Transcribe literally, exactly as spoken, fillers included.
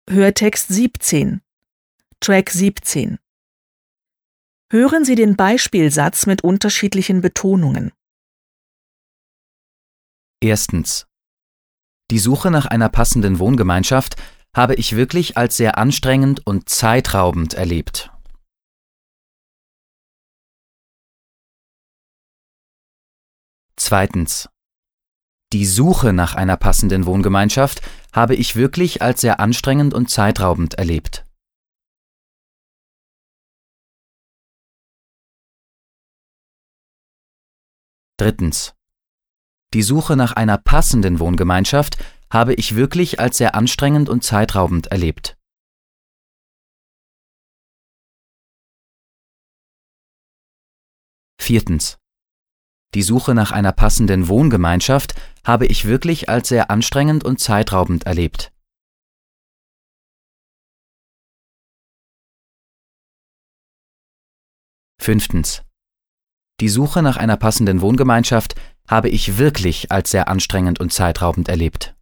Hörtext siebzehn, Track siebzehn. Hören Sie den Beispielsatz mit unterschiedlichen Betonungen. Erstens. Die Suche nach einer passenden Wohngemeinschaft habe ich wirklich als sehr anstrengend und zeitraubend erlebt. Zweitens. Die Suche nach einer passenden Wohngemeinschaft habe ich wirklich als sehr anstrengend und zeitraubend erlebt. Drittens. Die Suche nach einer passenden Wohngemeinschaft habe ich wirklich als sehr anstrengend und zeitraubend erlebt. Viertens. Die Suche nach einer passenden Wohngemeinschaft habe ich wirklich als sehr anstrengend und zeitraubend erlebt. Fünftens. Die Suche nach einer passenden Wohngemeinschaft habe ich wirklich als sehr anstrengend und zeitraubend erlebt.